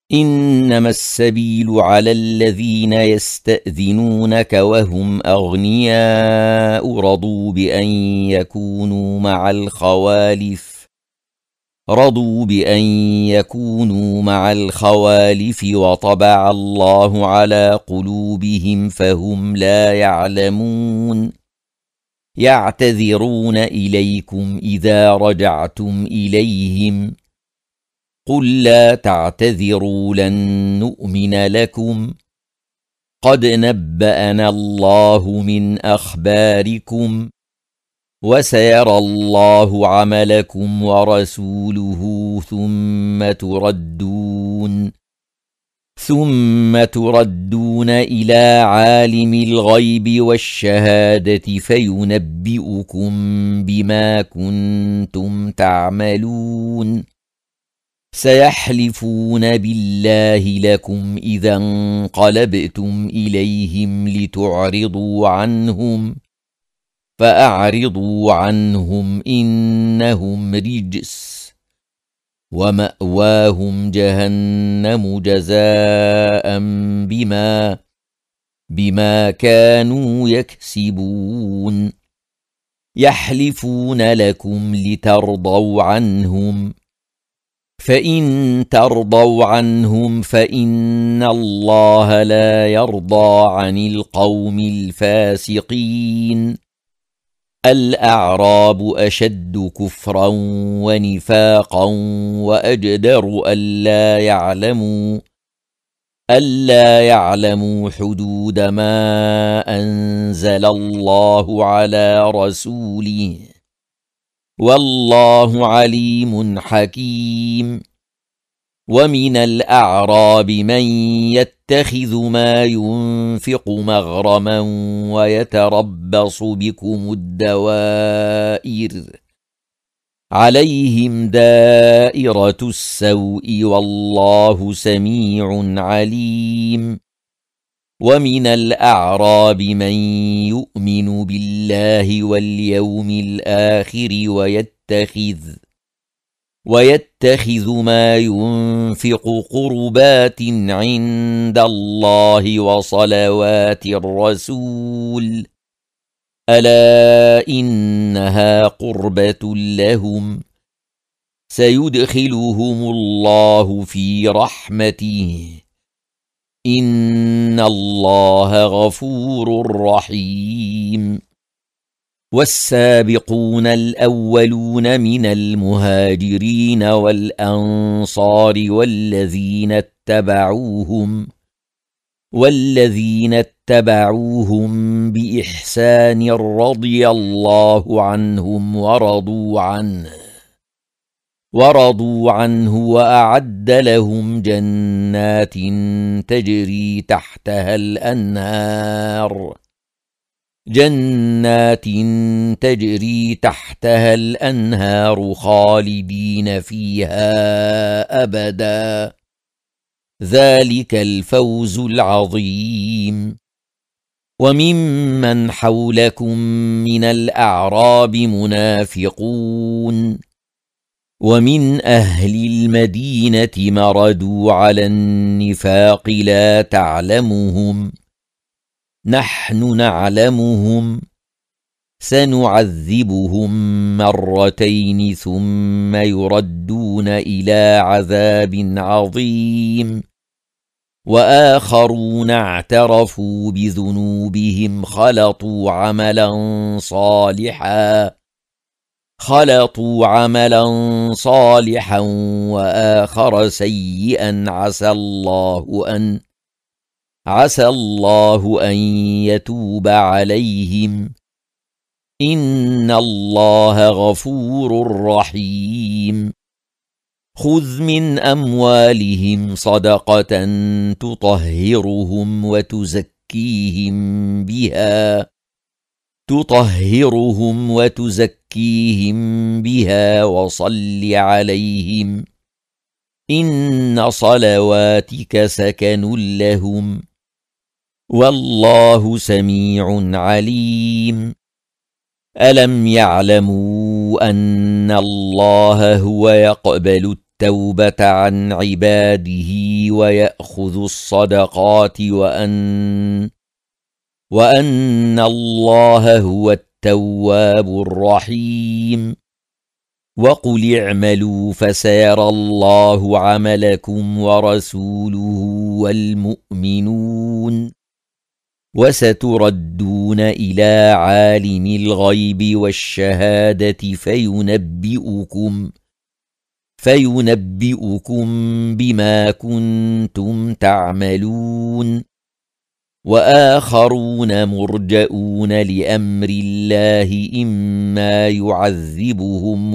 إنما السبيل على الذين يستأذنونك وهم أغنياء رضوا بأن يكونوا مع الخوالف وطبع الله على قلوبهم فهم لا يعلمون يعتذرون إليكم إذا رجعتم إليهم قل لا تعتذروا لن نؤمن لكم قد نبأنا الله من أخباركم وسيرى الله عملكم ورسوله ثم تردون إلى عالم الغيب والشهادة فينبئكم بما كنتم تعملون سيحلفون بالله لكم إذا انقلبتم إليهم لتعرضوا عنهم فأعرضوا عنهم إنهم رجس ومأواهم جهنم جزاء بما كانوا يكسبون يحلفون لكم لترضوا عنهم فإن ترضوا عنهم فإن الله لا يرضى عن القوم الفاسقين الأعراب أشد كفرا ونفاقا وأجدر ألا يعلموا حدود ما أنزل الله على رسوله والله عليم حكيم ومن الأعراب من يتخذ ما ينفق مغرما ويتربص بكم الدوائر عليهم دائرة السوء والله سميع عليم ومن الأعراب من يؤمن بالله واليوم الآخر ويتخذ ما ينفق قربات عند الله وصلوات الرسول ألا إنها قربة لهم سيدخلهم الله في رحمته إن الله غفور رحيم والسابقون الأولون من المهاجرين والأنصار والذين اتبعوهم بإحسان رضي الله عنهم ورضوا عنه وأعد لهم جنات تجري تحتها الأنهار خالدين فيها أبدا ذلك الفوز العظيم وممن حولكم من الأعراب منافقون ومن أهل المدينة مردوا على النفاق لا تعلمهم نحن نعلمهم سنعذبهم مرتين ثم يردون إلى عذاب عظيم وآخرون اعترفوا بذنوبهم خلطوا عملا صالحا وآخر سيئا عسى الله أن يتوب عليهم إن الله غفور رحيم خذ من أموالهم صدقة تطهرهم وتزكيهم بها وصل عليهم إن صلواتك سكن لهم والله سميع عليم ألم يعلموا أن الله هو يقبل التوبة عن عباده ويأخذ الصدقات وأن الله هو التواب الرحيم. وقل اعملوا فسيرى الله عملكم ورسوله والمؤمنون وستردون إلى عالم الغيب والشهادة فينبئكم بما كنتم تعملون. وآخرون مرجئون لأمر الله إما يعذبهم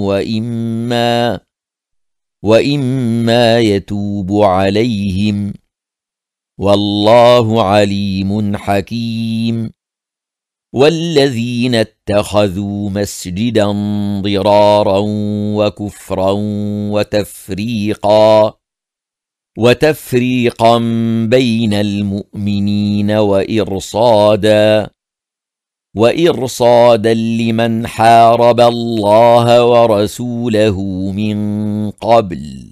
وإما يتوب عليهم، والله عليم حكيم. والذين اتخذوا مسجدا ضرارا وكفرا وتفريقا بين المؤمنين وإرصادا لمن حارب الله ورسوله من قبل،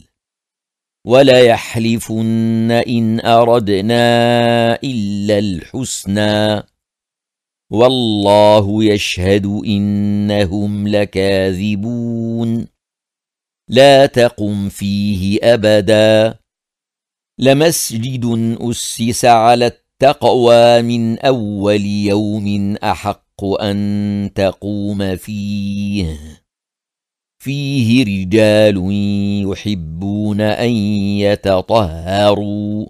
وليحلفن إن أردنا إلا الحسنى والله يشهد إنهم لكاذبون. لا تقم فيه أبدا، لمسجد أسس على التقوى من أول يوم أحق أن تقوم فيه رجال يحبون أن يتطهروا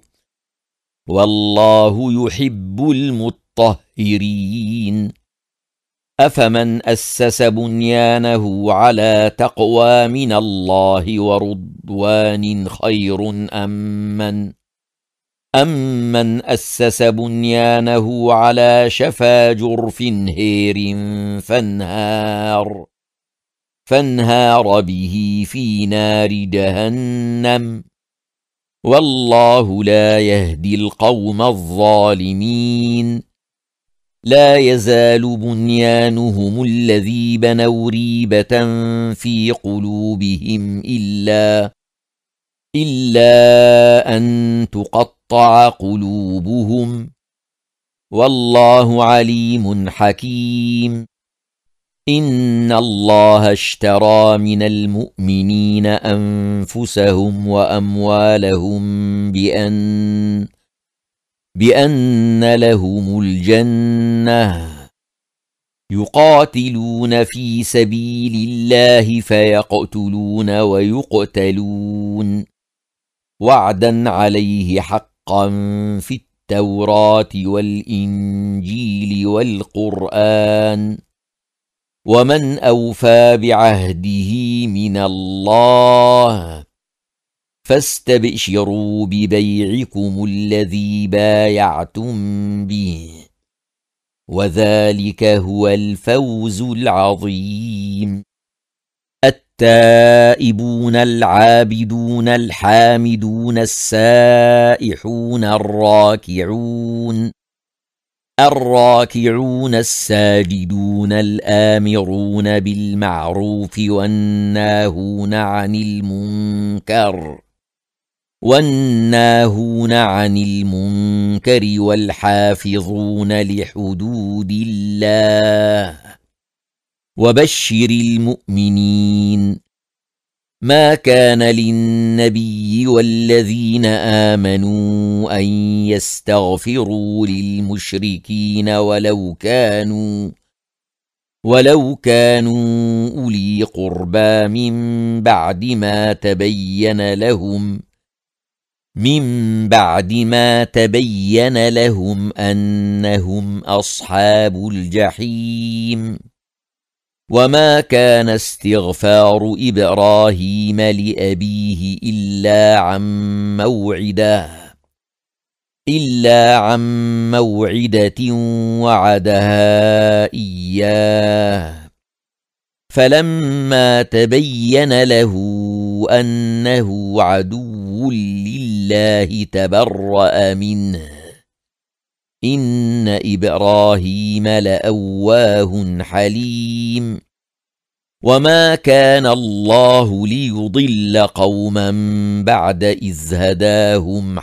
والله يحب المطهرين. أفمن أسس بنيانه على تقوى من الله ورضوان خير أمن أسس بنيانه على شفا جرف هير فانهار به في نار جهنم، والله لا يهدي القوم الظالمين. لا يزال بنيانهم الذي بنوا ريبة في قلوبهم إلا أن تقطع قلوبهم، والله عليم حكيم. إن الله اشترى من المؤمنين أنفسهم وأموالهم بأن لهم الجنة، يقاتلون في سبيل الله فيقتلون ويقتلون، وعدا عليه حقا في التوراة والإنجيل والقرآن، ومن أوفى بعهده من الله، فاستبشروا ببيعكم الذي بايعتم به، وذلك هو الفوز العظيم. التائبون العابدون الحامدون السائحون الراكعون الساجدون الآمرون بالمعروف والناهون عن المنكر والحافظون لحدود الله، وبشر المؤمنين. ما كان للنبي والذين آمنوا أن يستغفروا للمشركين ولو كانوا أولي قربى من بعد ما تبين لهم أنهم أصحاب الجحيم. وما كان استغفار إبراهيم لأبيه إلا عن موعدة وعدها إياه، فلما تبين له أنه عدو لله تبرأ منه، إن إبراهيم لأواه حليم. وما كان الله ليضل قوما بعد إذ هداهم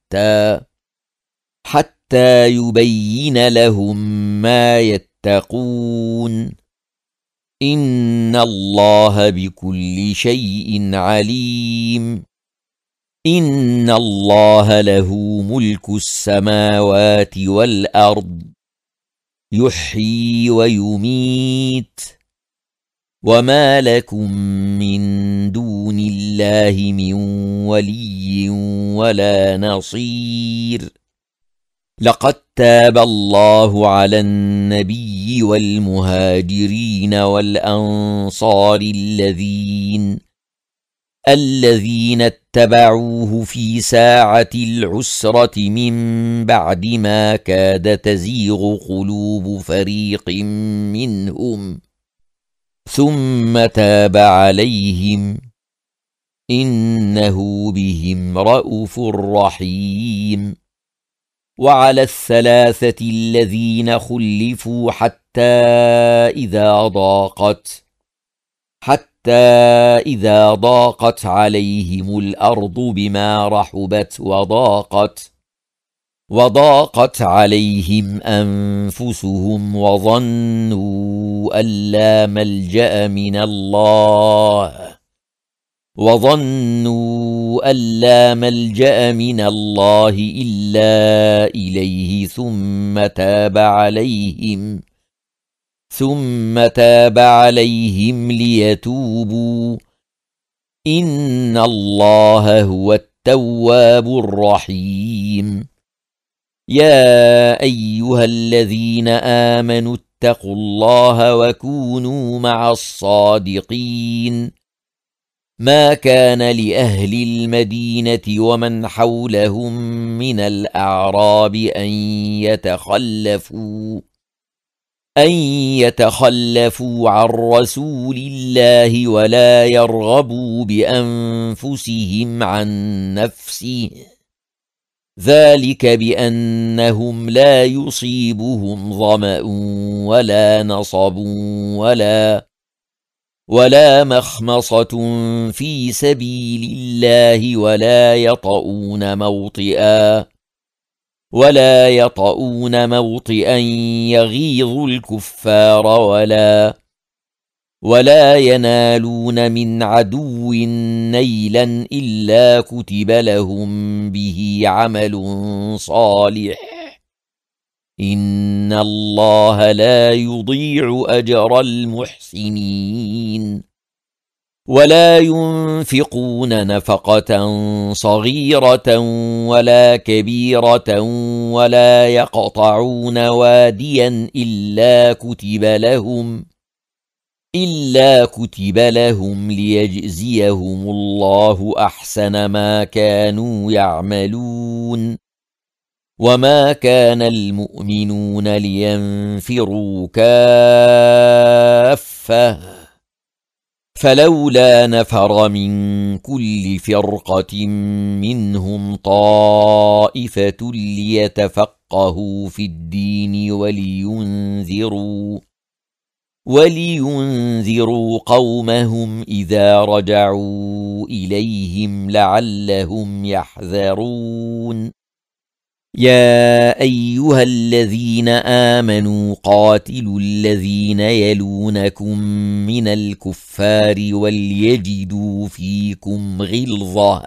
حتى يبين لهم ما يتقون إن الله بكل شيء عليم إن الله له ملك السماوات والأرض يحيي ويميت وما لكم من دون الله من ولي ولا نصير لقد تاب الله على النبي والمهاجرين والأنصار الذين اتبعوه في ساعة العسرة من بعد ما كاد تزيغ قلوب فريق منهم ثم تاب عليهم إنه بهم رءوف رحيم وعلى الثلاثة الذين خلفوا حتى إذا ضاقت عليهم الأرض بما رحبت وضاقت عليهم أنفسهم وظنوا أن لا ملجأ من الله إلا إليه ثم تاب عليهم ليتوبوا إن الله هو التواب الرحيم يا أيها الذين آمنوا اتقوا الله وكونوا مع الصادقين ما كان لأهل المدينة ومن حولهم من الأعراب أن يتخلفوا عن رسول الله ولا يرغبوا بأنفسهم عن نفسه ذلك بأنهم لا يصيبهم ظمأ ولا نصب ولا مخمصة في سبيل الله ولا يطؤون موطئا يغيظ الكفار ولا ينالون من عدو نيلا إلا كتب لهم به عمل صالح إن الله لا يضيع أجر المحسنين ولا ينفقون نفقة صغيرة ولا كبيرة ولا يقطعون واديا إلا كتب لهم ليجزيهم الله أحسن ما كانوا يعملون وما كان المؤمنون لينفروا كافة فلولا نفر من كل فرقة منهم طائفة ليتفقهوا في الدين ولينذروا قومهم إذا رجعوا إليهم لعلهم يحذرون يا أيها الذين آمنوا قاتلوا الذين يلونكم من الكفار وليجدوا فيكم غلظة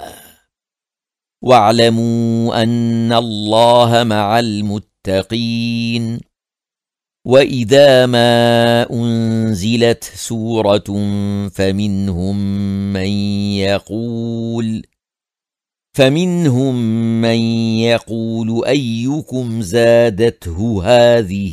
واعلموا أن الله مع المتقين وإذا ما أنزلت سورة فمنهم من يقول أيكم زادته هذه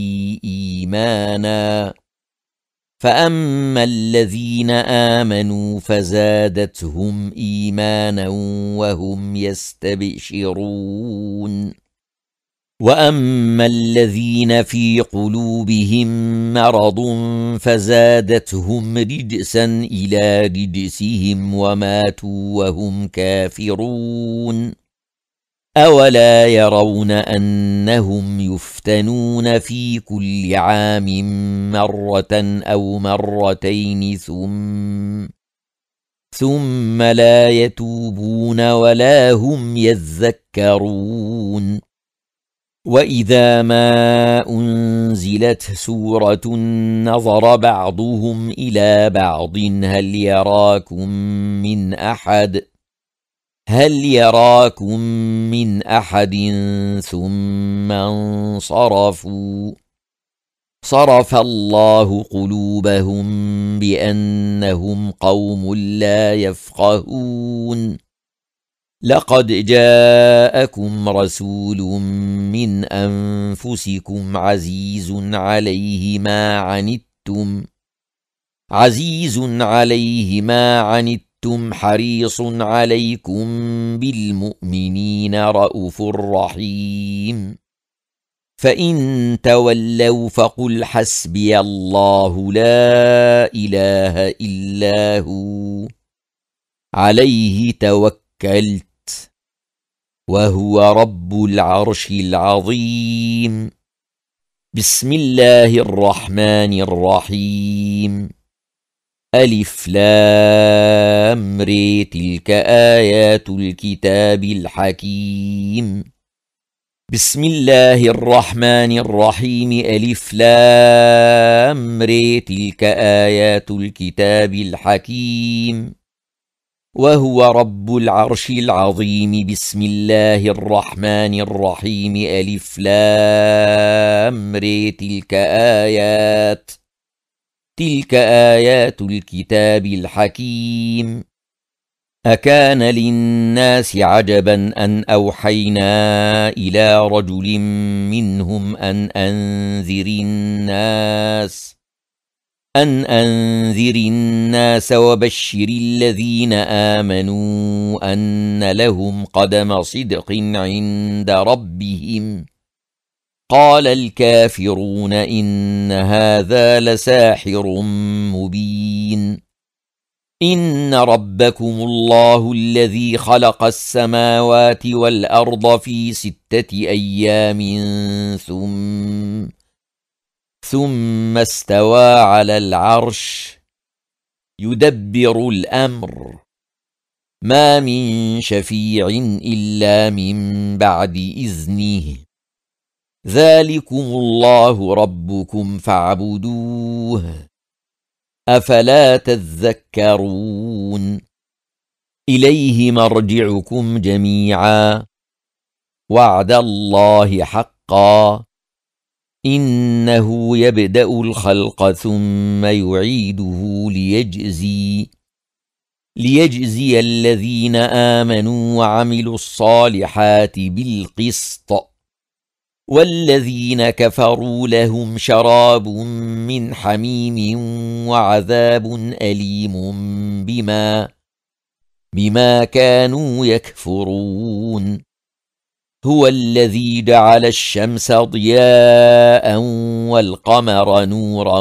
إيمانا فأما الذين آمنوا فزادتهم إيمانا وهم يستبشرون وأما الذين في قلوبهم مرض فزادتهم رجسا إلى رجسهم وماتوا وهم كافرون أولا يرون أنهم يفتنون في كل عام مرة أو مرتين ثم لا يتوبون ولا هم يذكرون وإذا ما أنزلت سورة نظر بعضهم إلى بعض هل يراكم من أحد ثم انصرفوا صرف الله قلوبهم بأنهم قوم لا يفقهون لقد جاءكم رسول من أنفسكم عزيز عليه ما عنتم حريص عليكم بالمؤمنين رءوف رحيم فإن تولوا فقل حسبي الله لا إله إلا هو عليه توكلت وهو رب العرش العظيم بسم الله الرحمن الرحيم ألف لام ر تلك آيات الكتاب الحكيم بسم الله الرحمن الرحيم ألف لام ر تلك آيات الكتاب الحكيم وهو رب العرش العظيم بسم الله الرحمن الرحيم ألف لام ر تلك آيات الكتاب الحكيم أكان للناس عجبا أن أوحينا إلى رجل منهم أن أنذر الناس وبشر الذين آمنوا أن لهم قدم صدق عند ربهم قال الكافرون إن هذا لساحر مبين إن ربكم الله الذي خلق السماوات والأرض في 6 أيام ثم استوى على العرش يدبر الأمر ما من شفيع إلا من بعد إذنه ذلكم الله ربكم فاعبدوه أفلا تذكرون إليه مرجعكم جميعا وعد الله حقا إنه يبدأ الخلق ثم يعيده ليجزي الذين آمنوا وعملوا الصالحات بالقسط والذين كفروا لهم شراب من حميم وعذاب أليم بما كانوا يكفرون هو الذي جعل الشمس ضياء والقمر نورا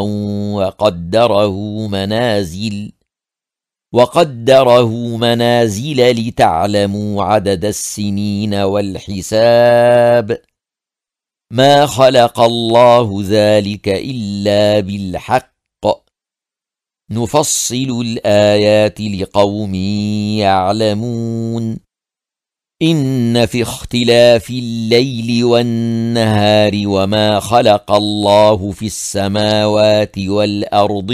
وقدره منازل لتعلموا عدد السنين والحساب ما خلق الله ذلك إلا بالحق نفصل الآيات لقوم يعلمون إن في اختلاف الليل والنهار وما خلق الله في السماوات والأرض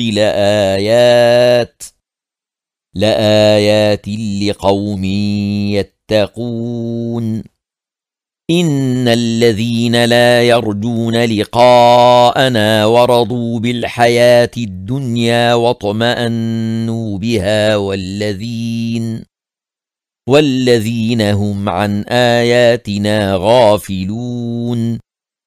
لآيات لقوم يتقون إن الذين لا يرجون لقاءنا ورضوا بالحياة الدنيا واطمأنوا بها والذين هم عن آياتنا غافلون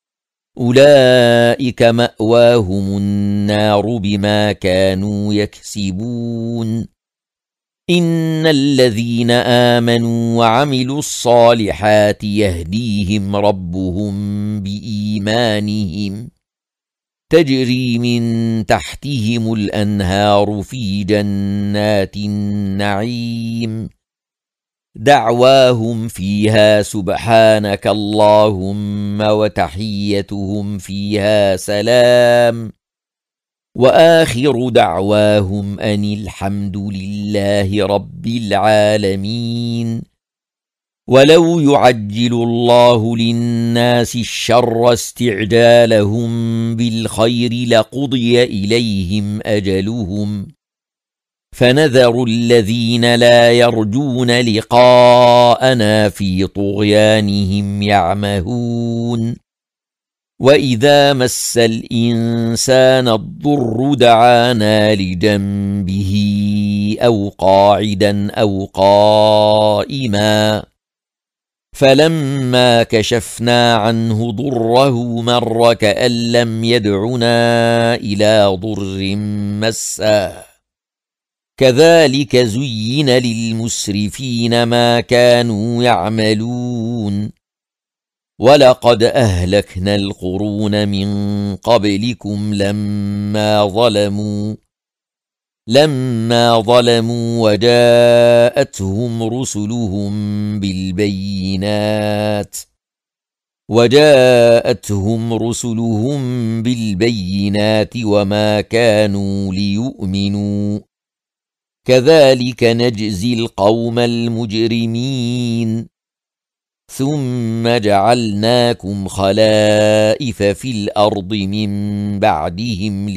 أولئك مأواهم النار بما كانوا يكسبون إن الذين آمنوا وعملوا الصالحات يهديهم ربهم بإيمانهم تجري من تحتهم الأنهار في جنات النعيم دعواهم فيها سبحانك اللهم وتحيتهم فيها سلام وآخر دعواهم أن الحمد لله رب العالمين. ولو يعجل الله للناس الشر استعجالهم بالخير لقضي إليهم أجلهم فنذر الذين لا يرجون لقاءنا في طغيانهم يعمهون. وإذا مس الإنسان الضر دعانا لجنبه أو قاعدا أو قائما فلما كشفنا عنه ضره مر كأن لم يدعنا إلى ضر مسه كذلك زين للمسرفين ما كانوا يعملون. ولقد أهلكنا القرون من قبلكم لما ظلموا وجاءتهم رسلهم بالبينات وما كانوا ليؤمنوا كذلك نجزي القوم المجرمين. ثم جعلناكم خلائف في الأرض من بعدهم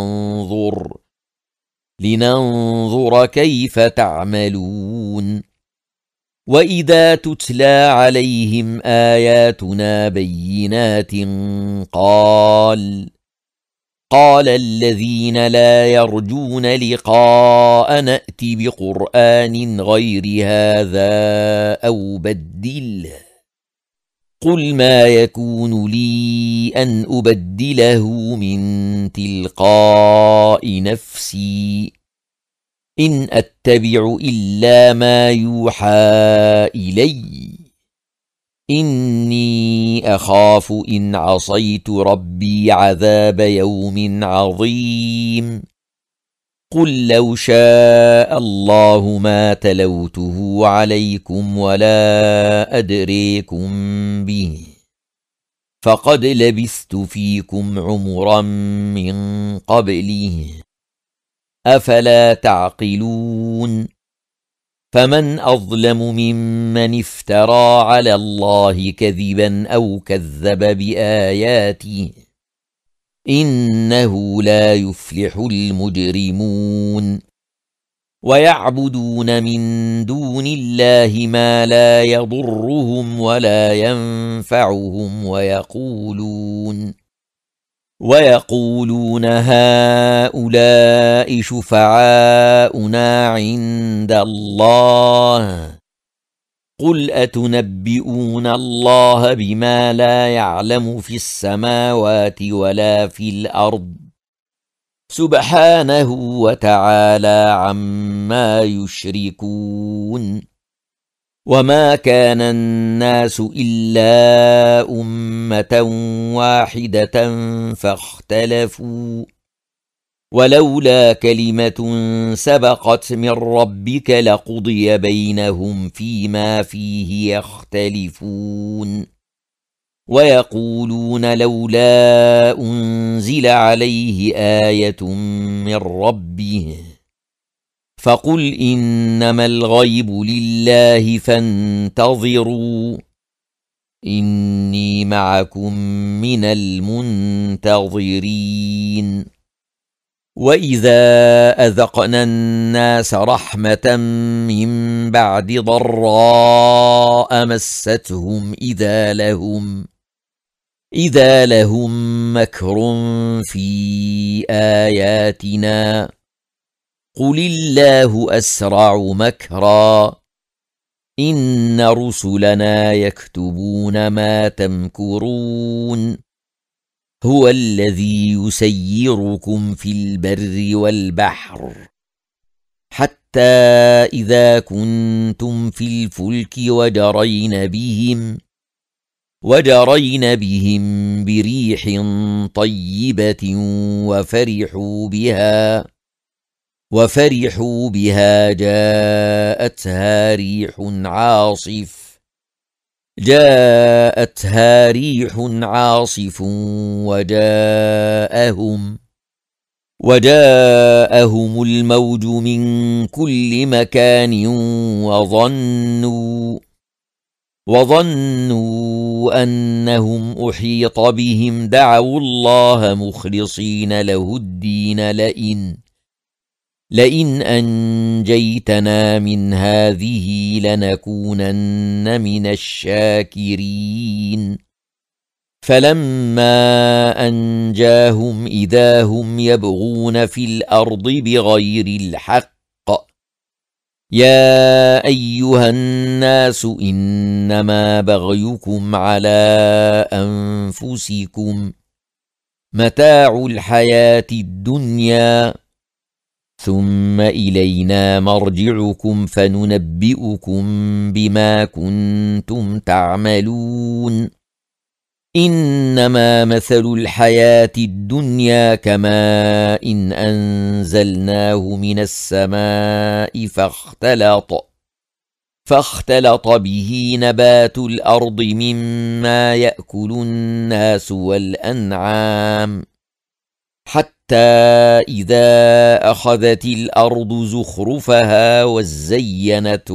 لننظر كيف تعملون. وإذا تتلى عليهم آياتنا بينات قال الذين لا يرجون لقاء نأت بقرآن غير هذا أو بدله قل ما يكون لي أن أبدله من تلقاء نفسي إن أتبع إلا ما يوحى إلي إني أخاف إن عصيت ربي عذاب يوم عظيم. قل لو شاء الله ما تلوته عليكم ولا أدريكم به فقد لبثت فيكم عمرا من قبله أفلا تعقلون. فمن أظلم ممن افترى على الله كذبا أو كذب بآياته إنه لا يفلح المجرمون. ويعبدون من دون الله ما لا يضرهم ولا ينفعهم ويقولون هؤلاء شفعاؤنا عند الله قل أتنبئون الله بما لا يعلم في السماوات ولا في الأرض سبحانه وتعالى عما يشركون. وما كان الناس إلا أمة واحدة فاختلفوا ولولا كلمة سبقت من ربك لقضي بينهم فيما فيه يختلفون. ويقولون لولا أنزل عليه آية من ربه فقل إنما الغيب لله فانتظروا إني معكم من المنتظرين. وإذا أذقنا الناس رحمة من بعد ضراء مستهم إذا لهم مكر في آياتنا قل الله أسرع مكرا إن رسلنا يكتبون ما تمكرون. هو الذي يسيركم في البر والبحر حتى إذا كنتم في الفلك وجرين بهم بريح طيبة وفرحوا بها جاءتها ريح عاصف وجاءهم الموج من كل مكان وظنوا أنهم أحيط بهم دعوا الله مخلصين له الدين لئن أنجيتنا من هذه لنكونن من الشاكرين فلما أنجاهم إذا هم يبغون في الأرض بغير الحق يا أيها الناس إنما بغيكم على أنفسكم متاع الحياة الدنيا ثم إلينا مرجعكم فننبئكم بما كنتم تعملون إنما مثل الحياة الدنيا كماء إن أنزلناه من السماء فاختلط به نبات الأرض مما يأكل الناس والأنعام حتى إذا أخذت الأرض زخرفها وزينت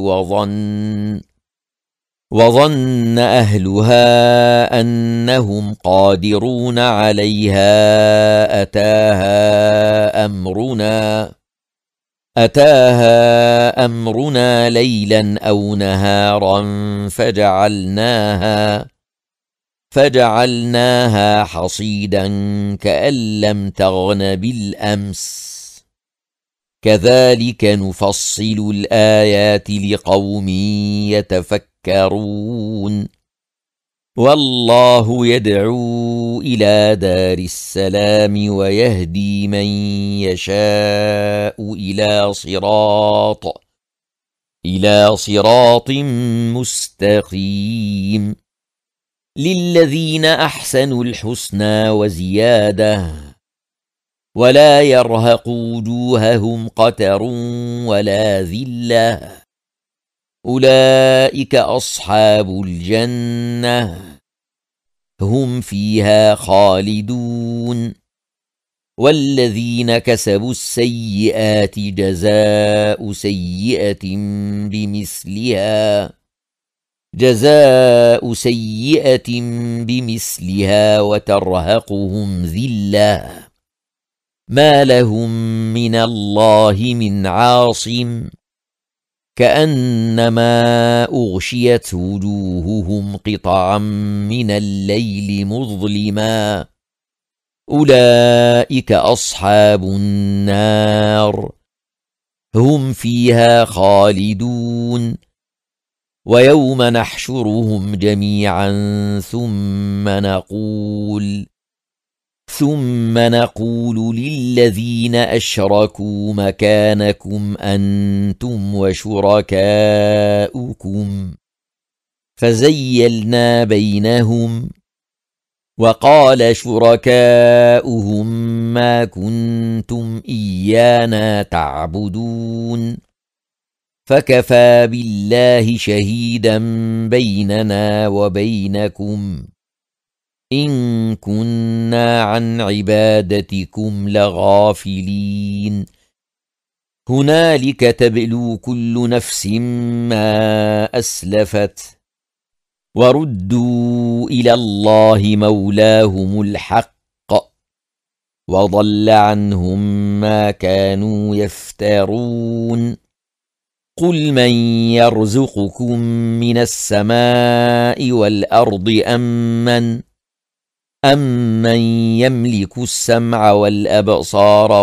وظن أهلها أنهم قادرون عليها أتاها أمرنا ليلا أو نهارا فجعلناها حصيدا كأن لم تغن بالأمس كذلك نفصل الآيات لقوم يتفكرون والله يدعو إلى دار السلام ويهدي من يشاء إلى صراط مستقيم للذين أحسنوا الحسنى وزيادة ولا يرهق وجوههم قتر ولا ذلة أولئك أصحاب الجنة هم فيها خالدون والذين كسبوا السيئات جزاء سيئة بمثلها وترهقهم ذلة ما لهم من الله من عاصم كأنما أغشيت وجوههم قطعا من الليل مظلما أولئك أصحاب النار هم فيها خالدون ويوم نحشرهم جميعا ثم نقول للذين أشركوا مكانكم أنتم وشركاؤكم فزيلنا بينهم وقال شركاؤهم ما كنتم إيانا تعبدون فكفى بالله شهيدا بيننا وبينكم إن كنا عن عبادتكم لغافلين هنالك تبلو كل نفس ما أسلفت وردوا إلى الله مولاهم الحق وضل عنهم ما كانوا يفترون قل من يرزقكم من السماء والأرض أمن يملك السمع والأبصار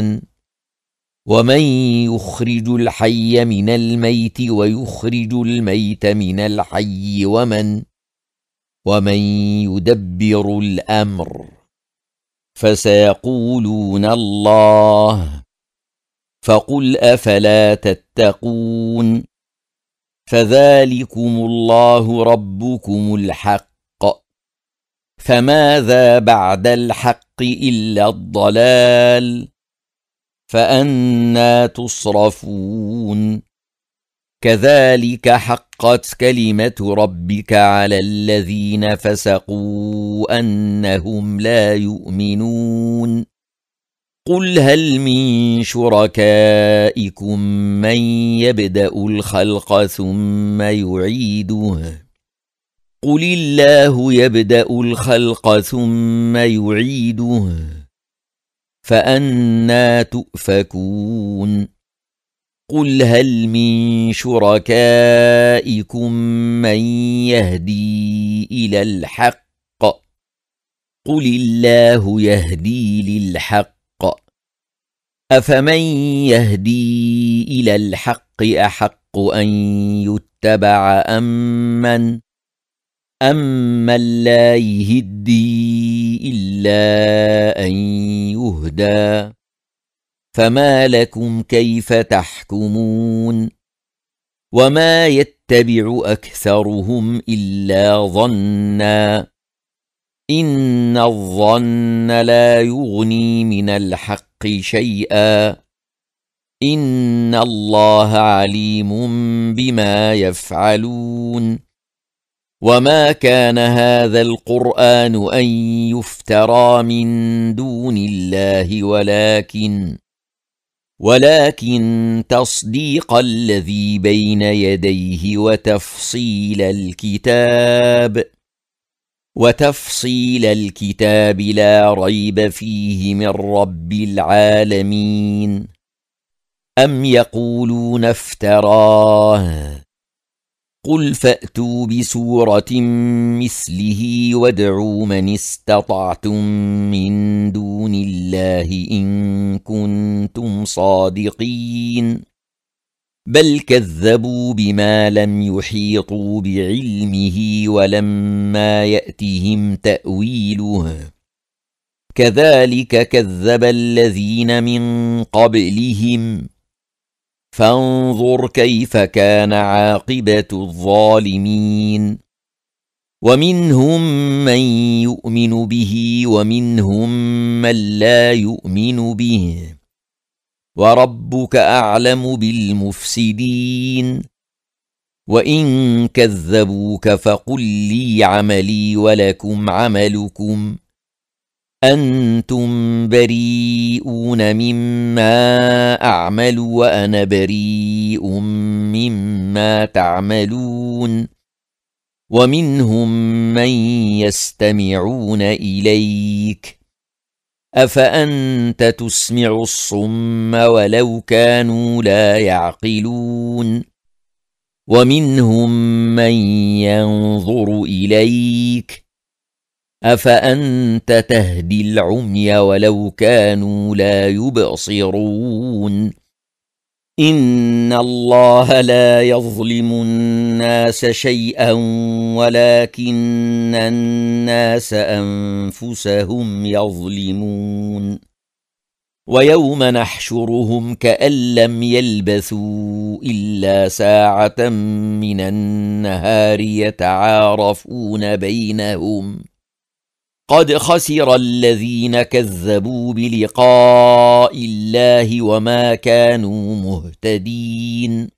ومن يخرج الحي من الميت ويخرج الميت من الحي ومن يدبر الأمر فسيقولون الله فقل أفلا تتقون فذلكم الله ربكم الحق فماذا بعد الحق إلا الضلال فأنى تصرفون كذلك حقت كلمة ربك على الذين فسقوا أنهم لا يؤمنون قل هل من شركائكم من يبدأ الخلق ثم يعيده قل الله يبدأ الخلق ثم يعيده فأنى تؤفكون قل هل من شركائكم من يهدي إلى الحق قل الله يهدي للحق أفمن يهدي إلى الحق أحق أن يتبع أمن لا يهدي إلا أن يهدى فما لكم كيف تحكمون وما يتبع أكثرهم إلا ظنا إن الظن لا يغني من الحق شيئا إن الله عليم بما يفعلون وما كان هذا القرآن أن يفترى من دون الله ولكن تصديق الذي بين يديه وتفصيل الكتاب لا ريب فيه من رب العالمين أم يقولون افتراه قل فأتوا بسورة مثله وادعوا من استطعتم من دون الله إن كنتم صادقين بل كذبوا بما لم يحيطوا بعلمه ولما يأتهم تأويله كذلك كذب الذين من قبلهم فانظر كيف كان عاقبة الظالمين ومنهم من يؤمن به ومنهم من لا يؤمن به وربك أعلم بالمفسدين وإن كذبوك فقل لي عملي ولكم عملكم أنتم بريئون مما أعمل وأنا بريء مما تعملون ومنهم من يستمعون إليك أفأنت تسمع الصم ولو كانوا لا يعقلون ومنهم من ينظر إليك أفأنت تهدي العمي ولو كانوا لا يبصرون إن الله لا يظلم الناس شيئا ولكن الناس أنفسهم يظلمون ويوم نحشرهم كأن لم يلبثوا إلا ساعة من النهار يتعارفون بينهم قد خسر الذين كذبوا بلقاء الله وما كانوا مهتدين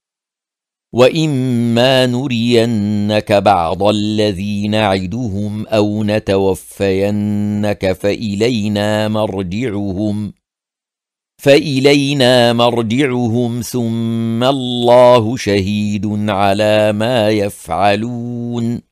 وإما نرينك بعض الذي نعدهم أو نتوفينك فإلينا مرجعهم ثم الله شهيد على ما يفعلون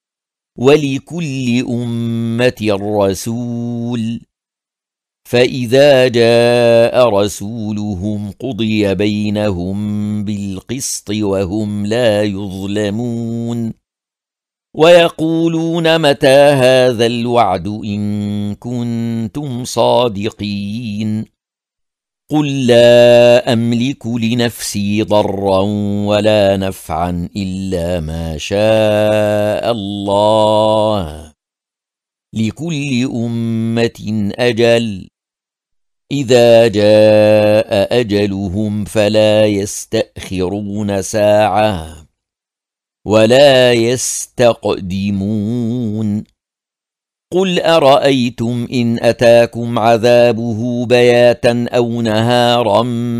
ولكل أمة رسول فإذا جاء رسولهم قضي بينهم بالقسط وهم لا يظلمون ويقولون متى هذا الوعد إن كنتم صادقين قل لا أملك لنفسي ضرا ولا نفعا إلا ما شاء الله لكل أمة أجل إذا جاء أجلهم فلا يستأخرون ساعة ولا يستقدمون قل أرأيتم إن أتاكم عذابه بياتا أو نهارا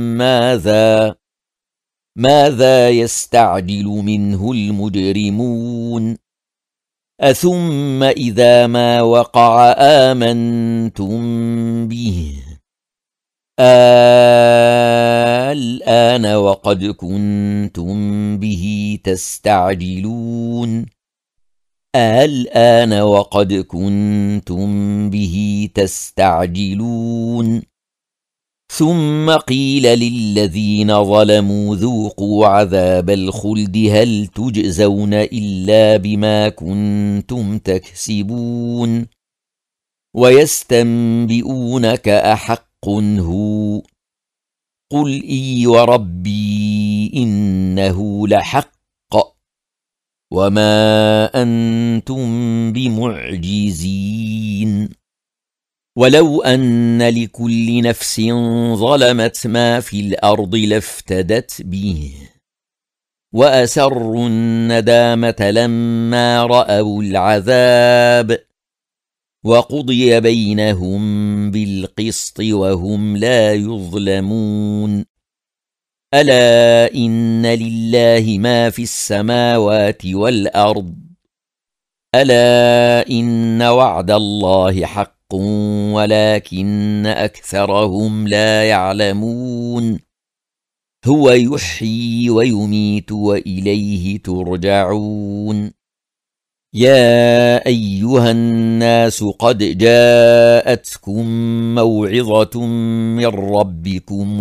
ماذا يستعجل منه المجرمون أثم إذا ما وقع آمنتم به الآن وقد كنتم به تستعجلون ثم قيل للذين ظلموا ذوقوا عذاب الخلد هل تجزون إلا بما كنتم تكسبون ويستنبئونك أحق هو قل إي وربي إنه لحق وما أنتم بمعجزين ولو أن لكل نفس ظلمت ما في الأرض لافتدت به وأسروا الندامة لما رأوا العذاب وقضي بينهم بالقسط وهم لا يظلمون ألا إن لله ما في السماوات والأرض ألا إن وعد الله حق ولكن أكثرهم لا يعلمون هو يحيي ويميت وإليه ترجعون يا أيها الناس قد جاءتكم موعظة من ربكم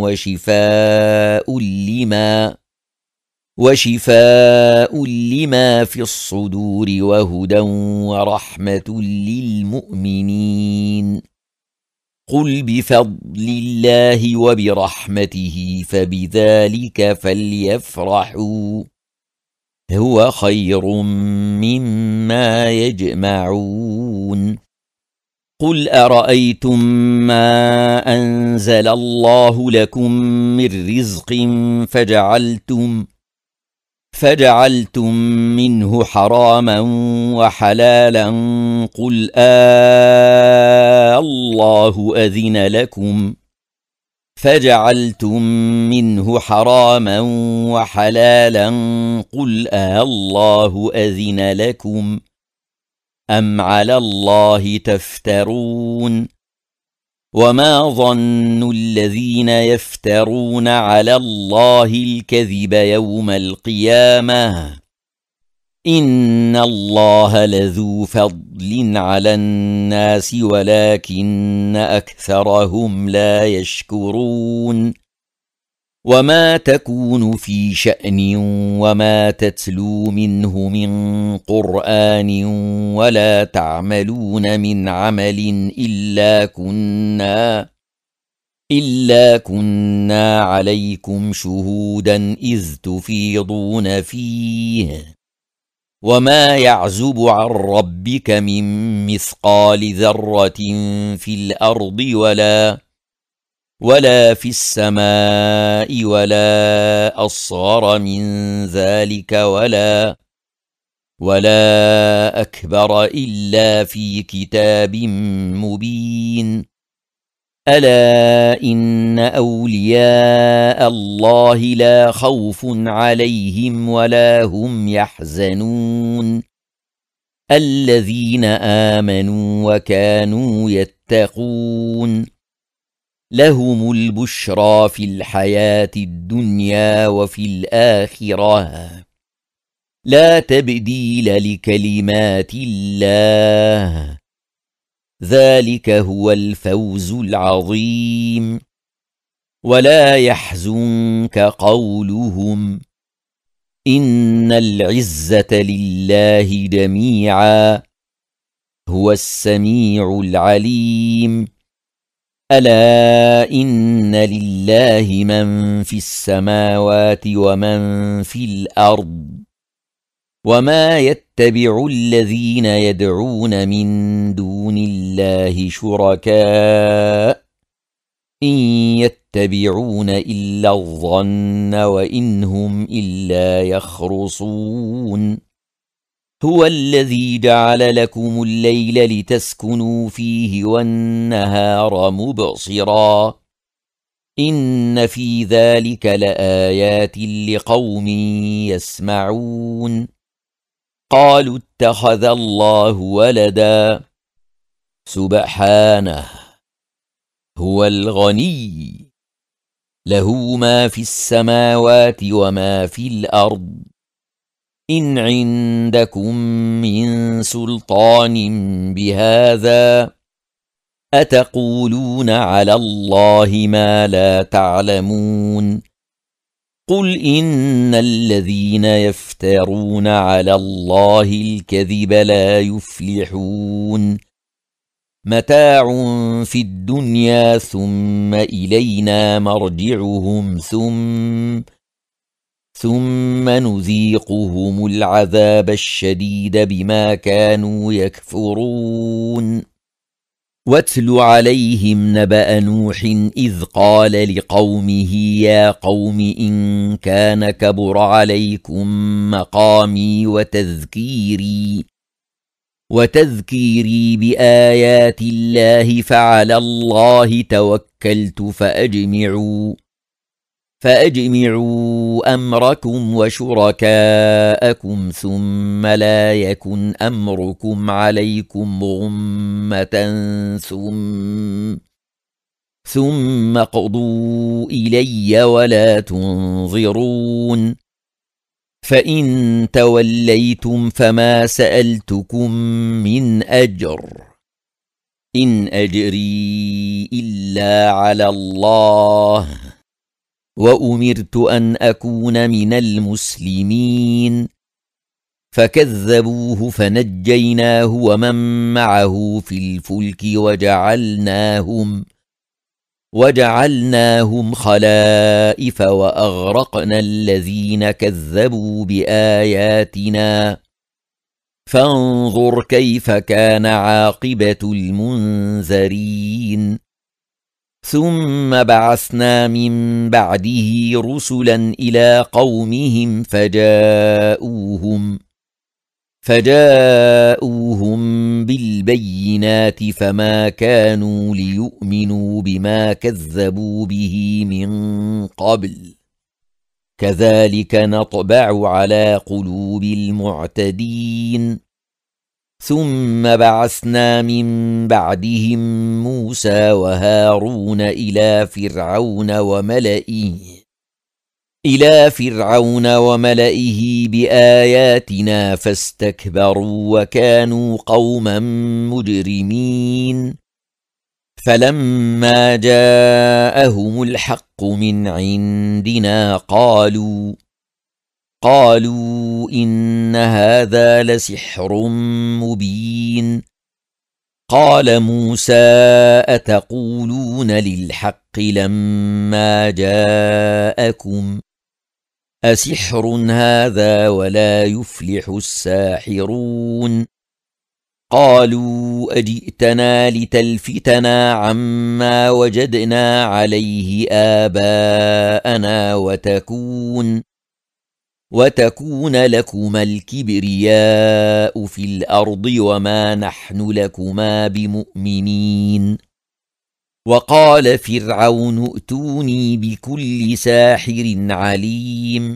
وشفاء لما في الصدور وهدى ورحمة للمؤمنين قل بفضل الله وبرحمته فبذلك فليفرحوا هو خير مما يجمعون قل أرأيتم ما أنزل الله لكم من رزق فجعلتم منه حراما وحلالا قل الله أذن لكم فجعلتم منه حراما وحلالا قل الله أذن لكم أم على الله تفترون وما ظن الذين يفترون على الله الكذب يوم القيامة إن الله لذو فضل على الناس ولكن أكثرهم لا يشكرون وما تكون في شأن وما تتلو منه من قرآن ولا تعملون من عمل إلا كنا عليكم شهودا إذ تفيضون فيه وما يعزب عن ربك من مثقال ذرة في الأرض ولا في السماء ولا أصغر من ذلك ولا أكبر إلا في كتاب مبين ألا إن أولياء الله لا خوف عليهم ولا هم يحزنون الذين آمنوا وكانوا يتقون لهم البشرى في الحياة الدنيا وفي الآخرة لا تبديل لكلمات الله ذلك هو الفوز العظيم ولا يحزنك قولهم إن العزة لله جميعا هو السميع العليم ألا إن لله من في السماوات ومن في الأرض وما يتبع الذين يدعون من دون الله شركاء إن يتبعون إلا الظن وإن هم إلا يخرصون هو الذي جعل لكم الليل لتسكنوا فيه والنهار مبصرا إن في ذلك لآيات لقوم يسمعون قالوا اتخذ الله ولدا سبحانه هو الغني له ما في السماوات وما في الأرض إن عندكم من سلطان بهذا أتقولون على الله ما لا تعلمون قل إن الذين يفترون على الله الكذب لا يفلحون متاع في الدنيا ثم إلينا مرجعهم ثم نذيقهم العذاب الشديد بما كانوا يكفرون واتل عليهم نبأ نوح إذ قال لقومه يا قوم إن كان كبر عليكم مقامي وتذكيري بآيات الله فعلى الله توكلت فأجمعوا أمركم وشركاءكم ثم لا يكن أمركم عليكم غمة ثم اقضوا إلي ولا تنظرون فإن توليتم فما سألتكم من أجر إن أجري إلا على الله وأمرت أن أكون من المسلمين فكذبوه فنجيناه ومن معه في الفلك وجعلناهم خلائف وأغرقنا الذين كذبوا بآياتنا فانظر كيف كان عاقبة المنذرين ثم بعثنا من بعده رسلا إلى قومهم فجاءوهم بالبينات فما كانوا ليؤمنوا بما كذبوا به من قبل كذلك نطبع على قلوب المعتدين ثم بعثنا من بعدهم موسى وهارون إلى فرعون وملئه بآياتنا فاستكبروا وكانوا قوما مجرمين فلما جاءهم الحق من عندنا قالوا إن هذا لسحر مبين قال موسى أتقولون للحق لما جاءكم أسحر هذا ولا يفلح الساحرون قالوا أجئتنا لتلفتنا عما وجدنا عليه آباءنا وتكون لكما الكبرياء في الأرض وما نحن لكما بمؤمنين وقال فرعون ائتوني بكل ساحر عليم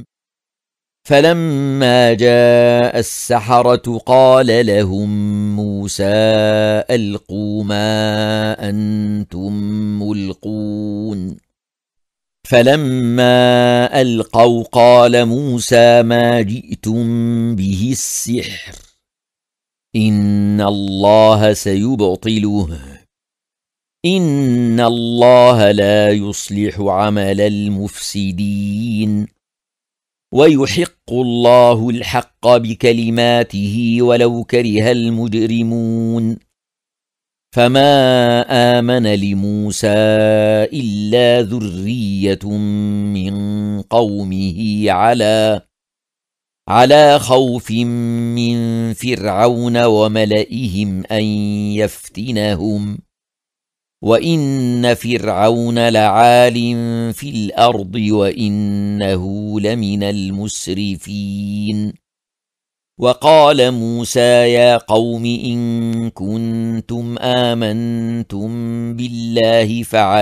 فلما جاء السحرة قال لهم موسى ألقوا ما أنتم ملقون فلما ألقوا قال موسى ما جئتم به السحر إن الله سيبطله إن الله لا يصلح عمل المفسدين ويحق الله الحق بكلماته ولو كره المجرمون فما آمن لموسى إلا ذرية من قومه على خوف من فرعون وملئهم أن يفتنهم وإن فرعون لعال في الأرض وإنه لمن المسرفين وقال موسى يا قوم إن كنتم آمنتم بالله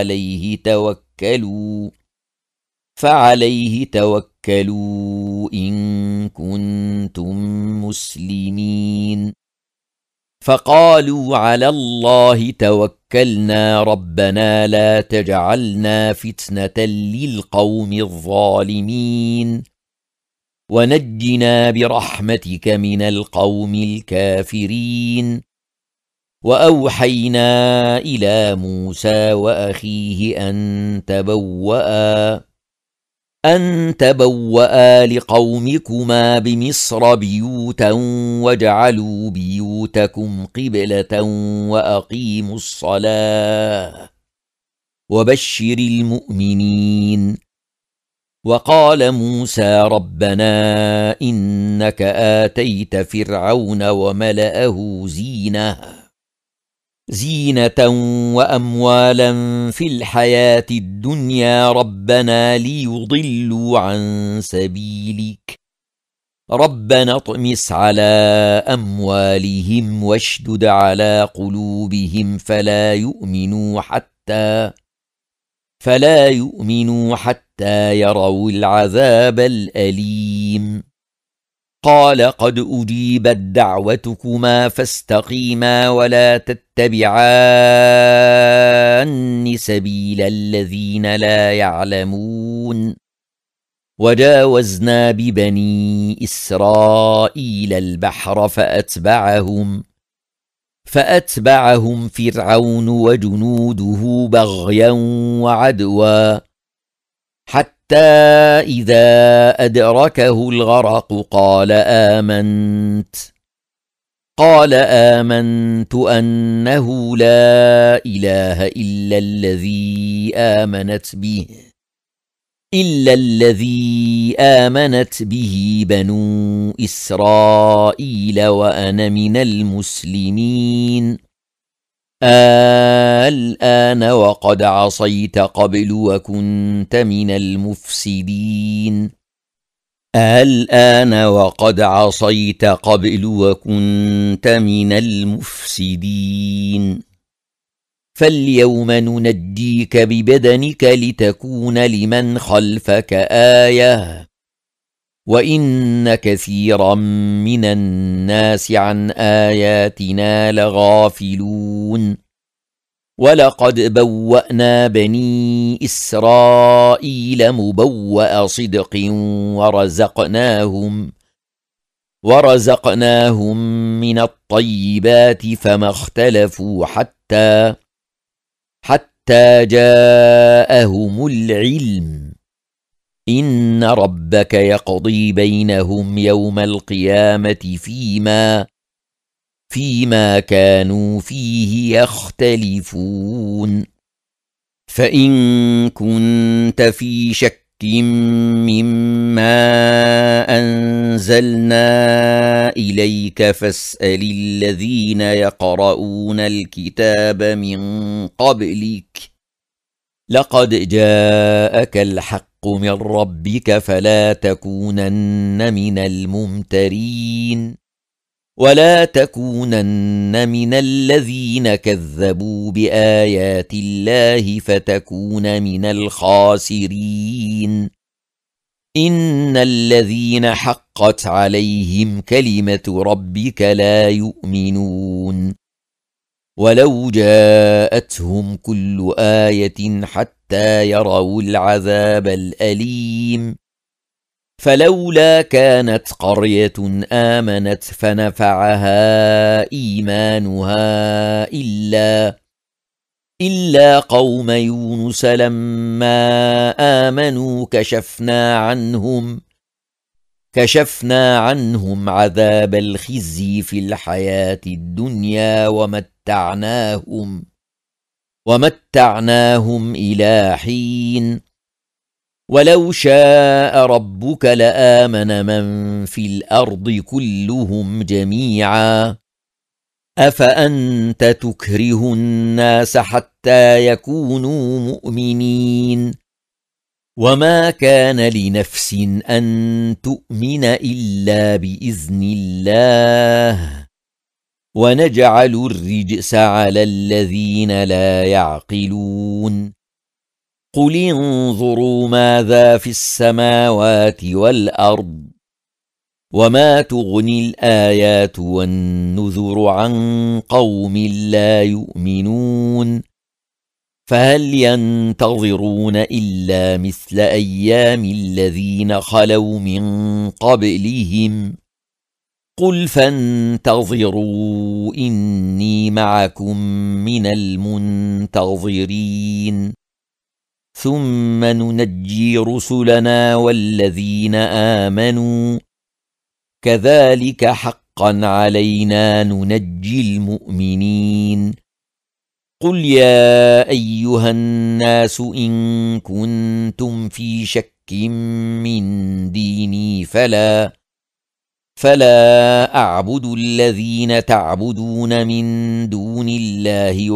فعليه توكلوا إن كنتم مسلمين. فقالوا على الله توكلنا ربنا لا تجعلنا فتنة للقوم الظالمين ونجنا برحمتك من القوم الكافرين. وأوحينا إلى موسى وأخيه أن تبوأ لقومكما بمصر بيوتا واجعلوا بيوتكم قبلة وأقيموا الصلاة وبشر المؤمنين. وقال موسى ربنا إنك آتيت فرعون وملأه زينة وأموالا في الحياة الدنيا ربنا ليضلوا عن سبيلك ربنا اطمس على أموالهم واشدد على قلوبهم فلا يؤمنوا حتى يروا العذاب الأليم. قال قد أجيبت دعوتكما فاستقيما ولا تتبعان سبيل الذين لا يعلمون. وجاوزنا ببني إسرائيل البحر فأتبعهم فرعون وجنوده بغيا وعدوا حتى إذا أدركه الغرق قال آمنت أنه لا إله إلا الذي آمنت به بنو إسرائيل وأنا من المسلمين. الآن وقد عصيت قبل وكنت من المفسدين. فاليوم ننجيك ببدنك لتكون لمن خلفك آية وإن كثيرا من الناس عن آياتنا لغافلون. ولقد بوأنا بني إسرائيل مبوأ صدق ورزقناهم من الطيبات فما اختلفوا حتى جاءهم العلم. إن ربك يقضي بينهم يوم القيامة فيما كانوا فيه يختلفون. فإن كنت في شك مما أنزلنا إليك فاسأل الذين يقرؤون الكتاب من قبلك لقد جاءك الحق من ربك فلا تكونن من الممترين ولا تكونن من الذين كذبوا بآيات الله فتكون من الخاسرين. إن الذين حقت عليهم كلمة ربك لا يؤمنون ولو جاءتهم كل آية حتى يروا العذاب الأليم. فلولا كانت قرية آمنت فنفعها إيمانها إلا قوم يونس لما آمنوا كشفنا عنهم عذاب الخزي في الحياة الدنيا ومتعناهم إلى حين. ولو شاء ربك لآمن من في الأرض كلهم جميعا أفأنت تكره الناس حتى يكونوا مؤمنين وما كان لنفس أن تؤمن إلا بإذن الله ونجعل الرجس على الذين لا يعقلون قل انظروا ماذا في السماوات والأرض وما تغني الآيات والنذر عن قوم لا يؤمنون فهل ينتظرون إلا مثل أيام الذين خلوا من قبلهم قل فانتظروا إني معكم من المنتظرين ثم ننجي رسلنا والذين آمنوا كذلك حقا علينا ننجي المؤمنين قل يا أيها الناس إن كنتم في شك من ديني فلا أعبد الذين تعبدون من دون الله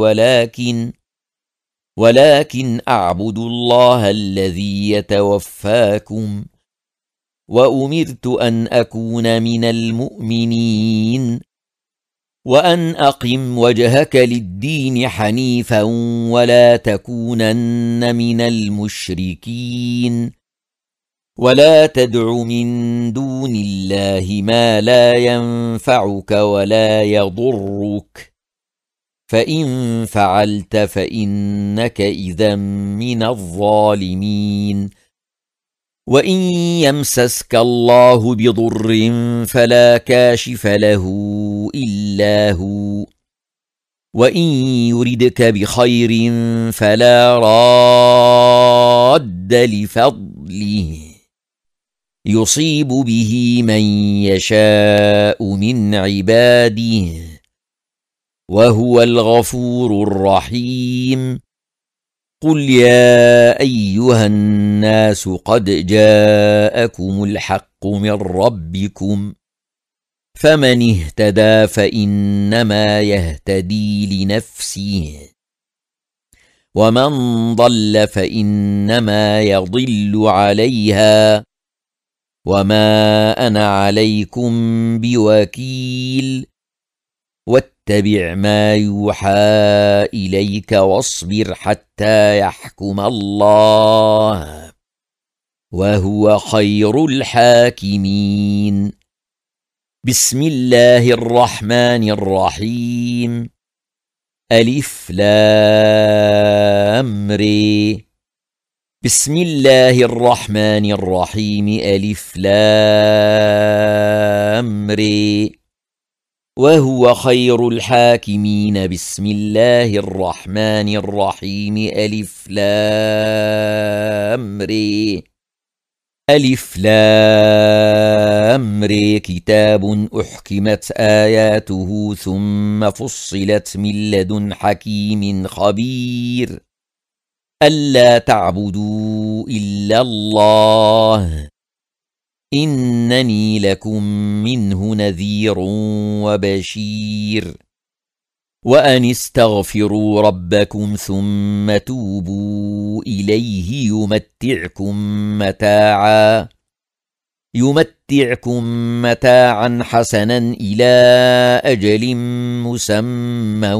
ولكن أعبد الله الذي يتوفاكم وأمرت أن أكون من المؤمنين وأن أقم وجهك للدين حنيفا ولا تكونن من المشركين ولا تدع من دون الله ما لا ينفعك ولا يضرك فإن فعلت فإنك إذا من الظالمين وإن يمسسك الله بضر فلا كاشف له إلا هو وإن يردك بخير فلا راد لفضله يصيب به من يشاء من عباده وهو الغفور الرحيم قل يا أيها الناس قد جاءكم الحق من ربكم فمن اهتدى فإنما يهتدي لنفسه ومن ضل فإنما يضل عليها وما أنا عليكم بوكيل واتبع ما يوحى إليك واصبر حتى يحكم الله وهو خير الحاكمين بسم الله الرحمن الرحيم ألف لام ر بسم الله الرحمن الرحيم ألف لام ر وهو خير الحاكمين بسم الله الرحمن الرحيم ألف لام ر ألف لام ر كتاب أحكمت آياته ثم فصلت من لدن حكيم خبير ألا تعبدوا إلا الله إنني لكم منه نذير وبشير وأن استغفروا ربكم ثم توبوا إليه يمتعكم متاعا حسنا إلى أجل مسمى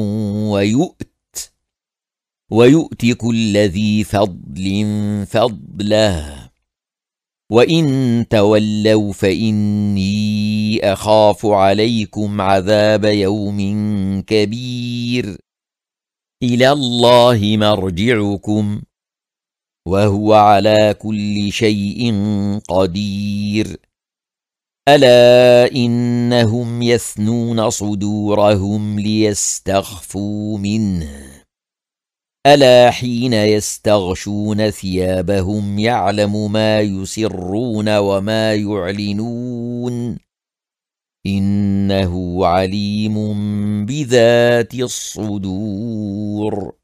ويؤت كل ذي فضل فضله وإن تولوا فإني أخاف عليكم عذاب يوم كبير إلى الله مرجعكم وهو على كل شيء قدير ألا إنهم يثنون صدورهم ليستخفوا منه ألا حين يستغشون ثيابهم يعلم ما يسرون وما يعلنون إنه عليم بذات الصدور